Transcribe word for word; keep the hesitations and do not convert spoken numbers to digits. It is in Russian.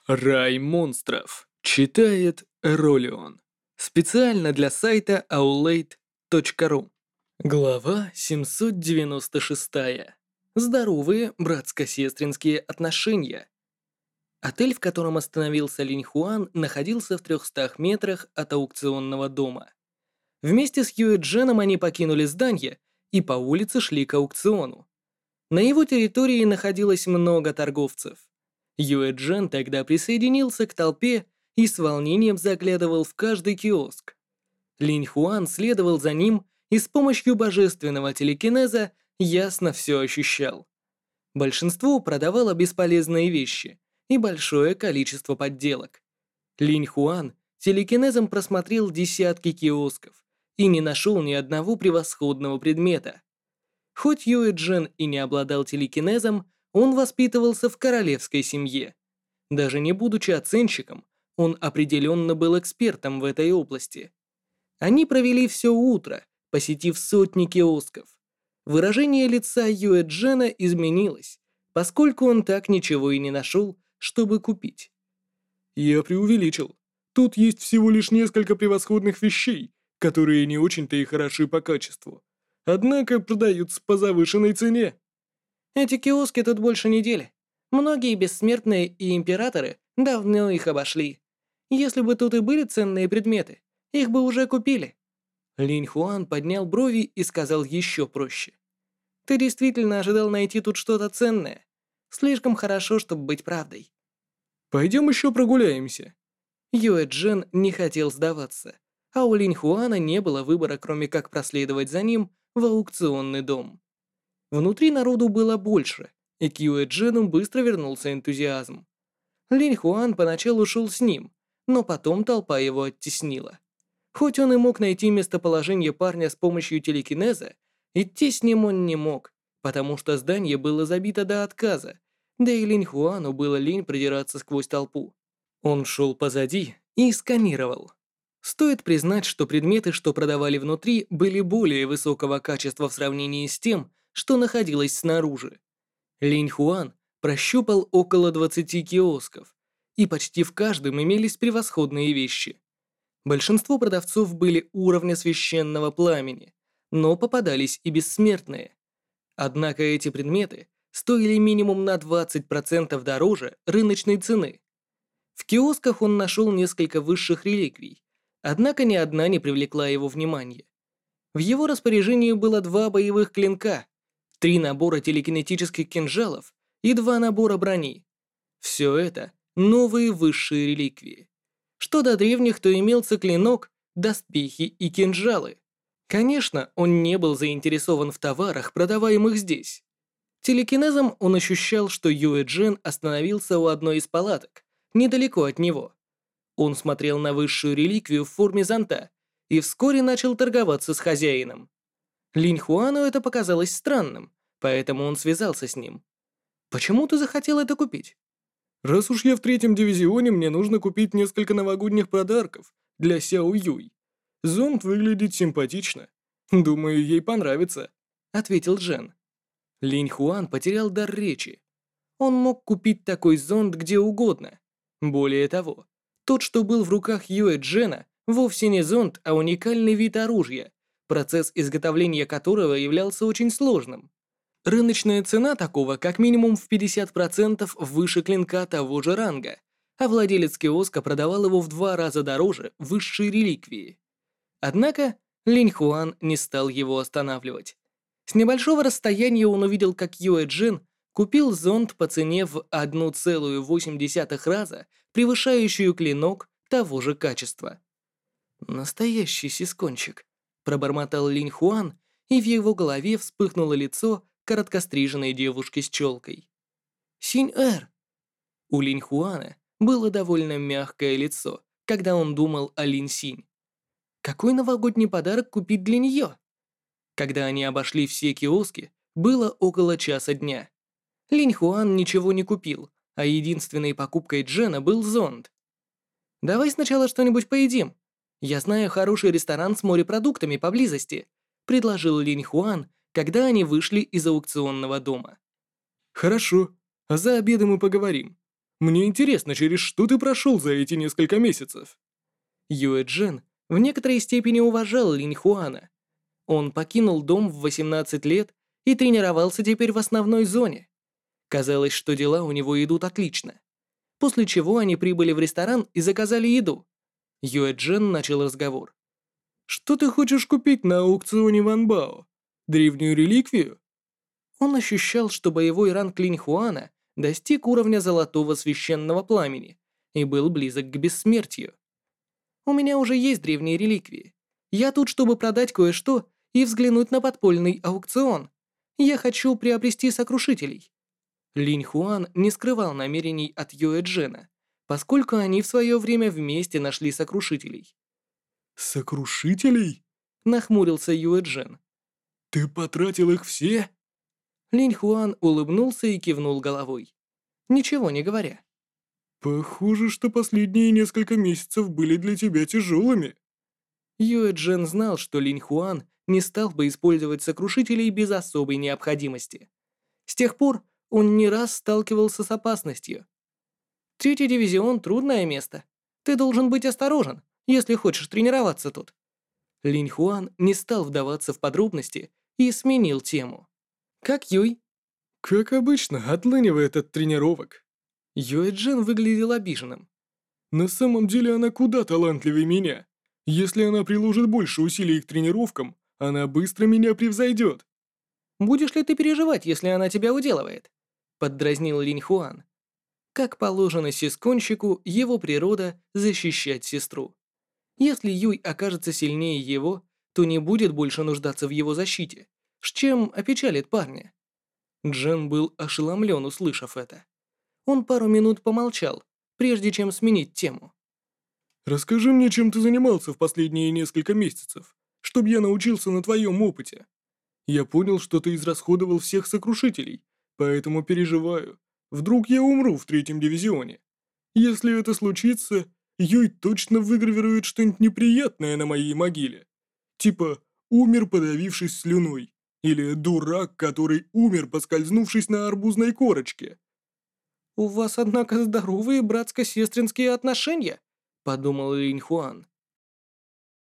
Рай монстров. Читает Ролион. Специально для сайта аулейт точка ру. Глава семьсот девяносто шесть. Здоровые братско-сестринские отношения. Отель, в котором остановился Линь Хуан, находился в трехстах метрах от аукционного дома. Вместе с Юэ Дженом они покинули здание и по улице шли к аукциону. На его территории находилось много торговцев. Юэ Джен тогда присоединился к толпе и с волнением заглядывал в каждый киоск. Линь Хуан следовал за ним и с помощью божественного телекинеза ясно все ощущал. Большинство продавало бесполезные вещи и большое количество подделок. Линь Хуан телекинезом просмотрел десятки киосков и не нашел ни одного превосходного предмета. Хоть Юэ Джен и не обладал телекинезом, он воспитывался в королевской семье. Даже не будучи оценщиком, он определенно был экспертом в этой области. Они провели все утро, посетив сотни киосков. Выражение лица Юэ Джена изменилось, поскольку он так ничего и не нашел, чтобы купить. Я преувеличил. Тут есть всего лишь несколько превосходных вещей, которые не очень-то и хороши по качеству. Однако продаются по завышенной цене. Эти киоски тут больше недели. Многие бессмертные и императоры давно их обошли. Если бы тут и были ценные предметы, их бы уже купили. Линь Хуан поднял брови и сказал еще проще. Ты действительно ожидал найти тут что-то ценное? Слишком хорошо, чтобы быть правдой. Пойдем еще прогуляемся. Юэ Джен не хотел сдаваться, а у Линь Хуана не было выбора, кроме как проследовать за ним в аукционный дом. Внутри народу было больше, и к Юэ Джену быстро вернулся энтузиазм. Линь Хуан поначалу шел с ним, но потом толпа его оттеснила. Хоть он и мог найти местоположение парня с помощью телекинеза, идти с ним он не мог, потому что здание было забито до отказа, да и Линь Хуану было лень продираться сквозь толпу. Он шел позади и сканировал. Стоит признать, что предметы, что продавали внутри, были более высокого качества в сравнении с тем, что находилось снаружи. Линь Хуан прощупал около двадцати киосков, и почти в каждом имелись превосходные вещи. Большинство продавцов были уровня священного пламени, но попадались и бессмертные. Однако эти предметы стоили минимум на двадцать процентов дороже рыночной цены. В киосках он нашел несколько высших реликвий, однако ни одна не привлекла его внимание. В его распоряжении было два боевых клинка, три набора телекинетических кинжалов и два набора брони. Все это новые высшие реликвии. Что до древних, то имелся клинок, доспехи и кинжалы. Конечно, он не был заинтересован в товарах, продаваемых здесь. Телекинезом он ощущал, что Юэ Джен остановился у одной из палаток, недалеко от него. Он смотрел на высшую реликвию в форме зонта и вскоре начал торговаться с хозяином. Линь Хуану это показалось странным, поэтому он связался с ним. «Почему ты захотел это купить?» Раз уж я в третьем дивизионе, мне нужно купить несколько новогодних подарков для Сяо Юй. Зонт выглядит симпатично. Думаю, ей понравится», — ответил Джен. Линь Хуан потерял дар речи. Он мог купить такой зонт где угодно. Более того, тот, что был в руках Юэ Джена, вовсе не зонт, а уникальный вид оружия, процесс изготовления которого являлся очень сложным. Рыночная цена такого как минимум в пятьдесят процентов выше клинка того же ранга, а владелец киоска продавал его в два раза дороже высшей реликвии. Однако Линь Хуан не стал его останавливать. С небольшого расстояния он увидел, как Юэ Джен купил зонт по цене в одна целая восемь десятых раза, превышающую клинок того же качества. «Настоящий сискончик», — пробормотал Линь Хуан, и в его голове вспыхнуло лицо короткостриженной девушки с челкой. «Синь-эр!» У Линь Хуана было довольно мягкое лицо, когда он думал о Линь Синь. Какой новогодний подарок купить для нее? Когда они обошли все киоски, было около часа дня. Линь Хуан ничего не купил, а единственной покупкой Джена был зонт. «Давай сначала что-нибудь поедим. Я знаю хороший ресторан с морепродуктами поблизости», предложил Линь Хуан, когда они вышли из аукционного дома. «Хорошо, а за обедом мы поговорим. Мне интересно, через что ты прошел за эти несколько месяцев?» Юэ Джин в некоторой степени уважал Линь Хуана. Он покинул дом в восемнадцать лет и тренировался теперь в основной зоне. Казалось, что дела у него идут отлично. После чего они прибыли в ресторан и заказали еду. Юэ Джин начал разговор. «Что ты хочешь купить на аукционе Ван Бао? Древнюю реликвию?» Он ощущал, что боевой ранг Линь Хуана достиг уровня золотого священного пламени и был близок к бессмертию. «У меня уже есть древние реликвии. Я тут, чтобы продать кое-что и взглянуть на подпольный аукцион. Я хочу приобрести сокрушителей». Линь Хуан не скрывал намерений от Юэ Джина, поскольку они в свое время вместе нашли сокрушителей. «Сокрушителей?» — нахмурился Юэ Джин. «Ты потратил их все?» Линь Хуан улыбнулся и кивнул головой, ничего не говоря. «Похоже, что последние несколько месяцев были для тебя тяжелыми». Юэ Джин знал, что Линь Хуан не стал бы использовать сокрушителей без особой необходимости. С тех пор он не раз сталкивался с опасностью. «Третий дивизион — трудное место. Ты должен быть осторожен, если хочешь тренироваться тут». Линь Хуан не стал вдаваться в подробности и сменил тему. «Как Юй?» «Как обычно, отлынивает от тренировок». Юэ Джин выглядел обиженным. «На самом деле она куда талантливее меня. Если она приложит больше усилий к тренировкам, она быстро меня превзойдет». «Будешь ли ты переживать, если она тебя уделывает?» — поддразнил Линь Хуан. Как положено сисконщику, его природа — защищать сестру. Если Юй окажется сильнее его, то не будет больше нуждаться в его защите, с чем опечалит парня. Джен был ошеломлен, услышав это. Он пару минут помолчал, прежде чем сменить тему. «Расскажи мне, чем ты занимался в последние несколько месяцев, чтобы я научился на твоем опыте. Я понял, что ты израсходовал всех сокрушителей, поэтому переживаю. Вдруг я умру в третьем дивизионе. Если это случится, Юй точно выгравирует что-нибудь неприятное на моей могиле. Типа «умер, подавившись слюной» или «дурак, который умер, поскользнувшись на арбузной корочке». «У вас, однако, здоровые братско-сестринские отношения», — подумал Линь Хуан.